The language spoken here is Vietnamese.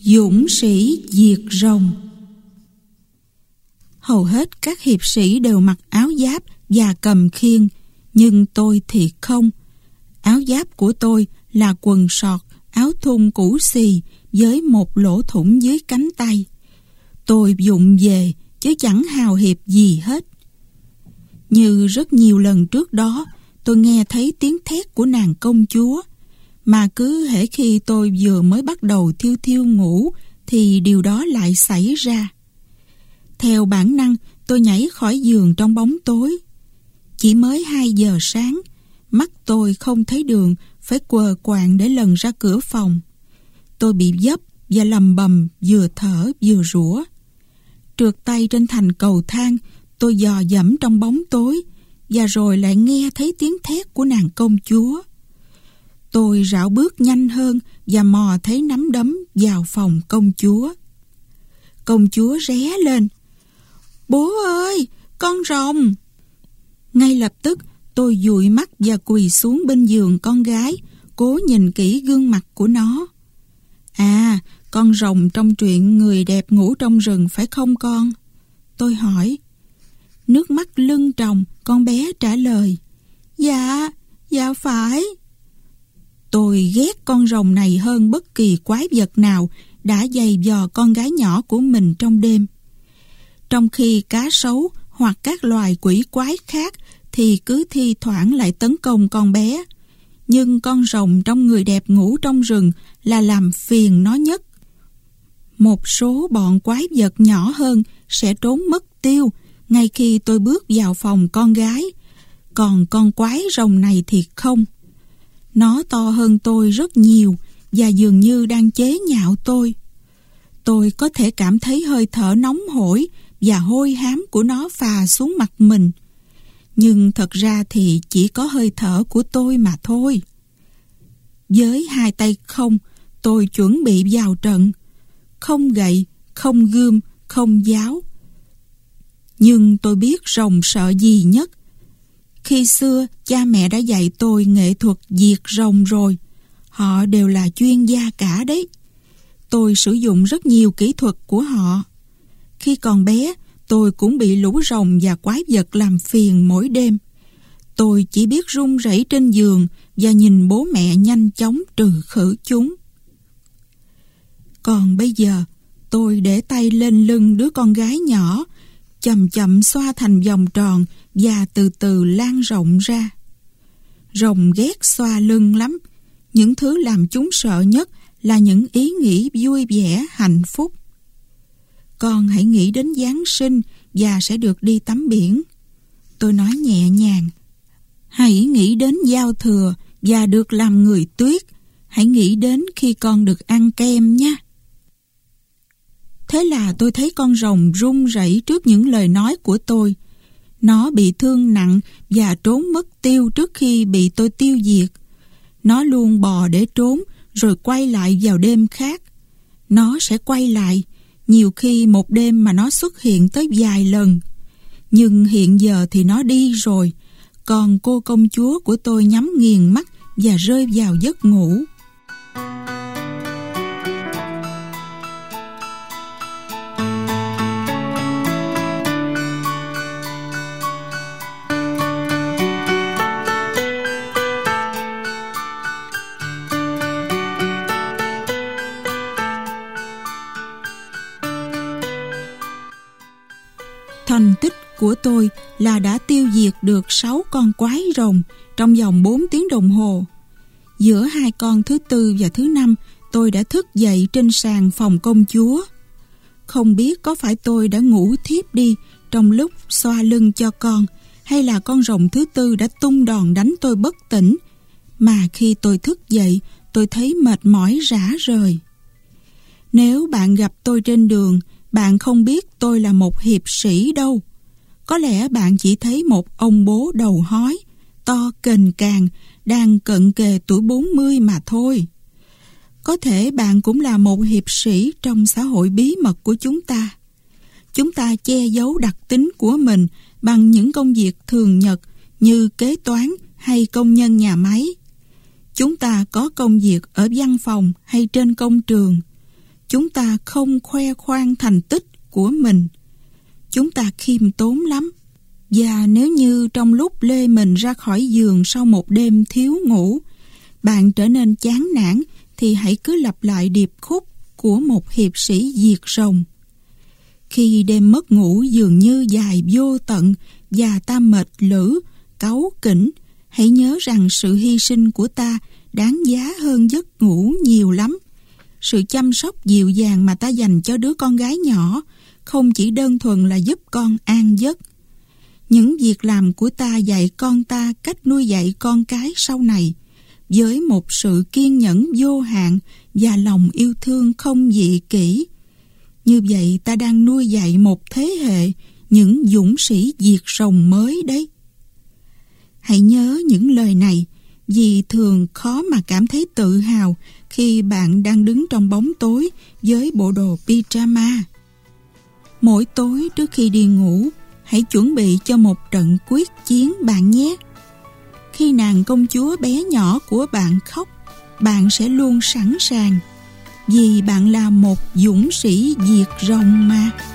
Dũng sĩ diệt rồng. Hầu hết các hiệp sĩ đều mặc áo giáp và cầm khiên, nhưng tôi thì không. Áo giáp của tôi là quần sọt, áo thun cũ xì với một lỗ thủng dưới cánh tay. Tôi vụng về chứ chẳng hào hiệp gì hết. Như rất nhiều lần trước đó, tôi nghe thấy tiếng thét của nàng công chúa, mà cứ hễ khi tôi vừa mới bắt đầu thiêu thiêu ngủ thì điều đó lại xảy ra. Theo bản năng, tôi nhảy khỏi giường trong bóng tối. Chỉ mới 2 giờ sáng, mắt tôi không thấy đường, phải quờ quạng để lần ra cửa phòng. Tôi bị vấp và lầm bầm, vừa thở vừa rủa. Trượt tay trên thành cầu thang, tôi dò dẫm trong bóng tối, và rồi lại nghe thấy tiếng thét của nàng công chúa. Tôi rảo bước nhanh hơn và mò thấy nắm đấm vào phòng công chúa. Công chúa ré lên: "Bố ơi, con rồng!" Ngay lập tức tôi dụi mắt và quỳ xuống bên giường con gái, cố nhìn kỹ gương mặt của nó. "À, con rồng trong truyện Người đẹp ngủ trong rừng phải không con?" Tôi hỏi. Nước mắt lưng tròng, con bé trả lời: Dạ phải." Tôi ghét con rồng này hơn bất kỳ quái vật nào đã giày vò con gái nhỏ của mình trong đêm. Trong khi cá sấu hoặc các loài quỷ quái khác thì cứ thi thoảng lại tấn công con bé, nhưng con rồng trong Người đẹp ngủ trong rừng là làm phiền nó nhất. Một số bọn quái vật nhỏ hơn sẽ trốn mất tiêu ngay khi tôi bước vào phòng con gái, còn con quái rồng này thì không. Nó to hơn tôi rất nhiều và dường như đang chế nhạo tôi. Tôi có thể cảm thấy hơi thở nóng hổi và hôi hám của nó phà xuống mặt mình. Nhưng thật ra thì chỉ có hơi thở của tôi mà thôi. Với 2 tay không, tôi chuẩn bị vào trận. Không gậy, không gươm, không giáo. Nhưng tôi biết rồng sợ gì nhất. Khi xưa, cha mẹ đã dạy tôi nghệ thuật diệt rồng rồi. Họ đều là chuyên gia cả đấy. Tôi sử dụng rất nhiều kỹ thuật của họ. Khi còn bé, tôi cũng bị lũ rồng và quái vật làm phiền mỗi đêm. Tôi chỉ biết run rẩy trên giường và nhìn bố mẹ nhanh chóng trừ khử chúng. Còn bây giờ, tôi để tay lên lưng đứa con gái nhỏ, chậm chậm xoa thành vòng tròn và từ từ lan rộng ra. Rồng ghét xoa lưng lắm. Những thứ làm chúng sợ nhất là những ý nghĩ vui vẻ, hạnh phúc. Con hãy nghĩ đến Giáng sinh và sẽ được đi tắm biển. Tôi nói nhẹ nhàng. Hãy nghĩ đến giao thừa và được làm người tuyết. Hãy nghĩ đến khi con được ăn kem nha. Thế là tôi thấy con rồng run rẩy trước những lời nói của tôi. Nó bị thương nặng và trốn mất tiêu trước khi bị tôi tiêu diệt. Nó luôn bò để trốn rồi quay lại vào đêm khác. Nó sẽ quay lại, nhiều khi một đêm mà nó xuất hiện tới vài lần. Nhưng hiện giờ thì nó đi rồi, còn cô công chúa của tôi nhắm nghiền mắt và rơi vào giấc ngủ. Thành tích của tôi là đã tiêu diệt được 6 con quái rồng trong vòng 4 tiếng đồng hồ. Giữa 2 con thứ 4 và thứ 5, tôi đã thức dậy trên sàn phòng công chúa. Không biết có phải tôi đã ngủ thiếp đi trong lúc xoa lưng cho con, hay là con rồng thứ 4 đã tung đòn đánh tôi bất tỉnh, mà khi tôi thức dậy, tôi thấy mệt mỏi rã rời. Nếu bạn gặp tôi trên đường, bạn không biết tôi là một hiệp sĩ đâu. Có lẽ bạn chỉ thấy một ông bố đầu hói, to kềnh càng, đang cận kề tuổi 40 mà thôi. Có thể bạn cũng là một hiệp sĩ trong xã hội bí mật của chúng ta. Chúng ta che giấu đặc tính của mình bằng những công việc thường nhật như kế toán hay công nhân nhà máy. Chúng ta có công việc ở văn phòng hay trên công trường. chúng ta không khoe khoang thành tích của mình. Chúng ta khiêm tốn lắm. Và nếu như trong lúc lê mình ra khỏi giường sau một đêm thiếu ngủ, bạn trở nên chán nản, thì hãy cứ lặp lại điệp khúc của một hiệp sĩ diệt rồng. Khi đêm mất ngủ dường như dài vô tận và ta mệt lử, cáu kỉnh, hãy nhớ rằng sự hy sinh của ta đáng giá hơn giấc ngủ nhiều lắm. Sự chăm sóc dịu dàng mà ta dành cho đứa con gái nhỏ không chỉ đơn thuần là giúp con an giấc. Những việc làm của ta dạy con ta cách nuôi dạy con cái sau này, với một sự kiên nhẫn vô hạn và lòng yêu thương không dị kỷ. Như vậy ta đang nuôi dạy một thế hệ những dũng sĩ diệt rồng mới đấy. Hãy nhớ những lời này, vì thường khó mà cảm thấy tự hào khi bạn đang đứng trong bóng tối với bộ đồ pyjama. Mỗi tối trước khi đi ngủ, hãy chuẩn bị cho một trận quyết chiến bạn nhé. Khi nàng công chúa bé nhỏ của bạn khóc, bạn sẽ luôn sẵn sàng, vì bạn là một dũng sĩ diệt rồng mà.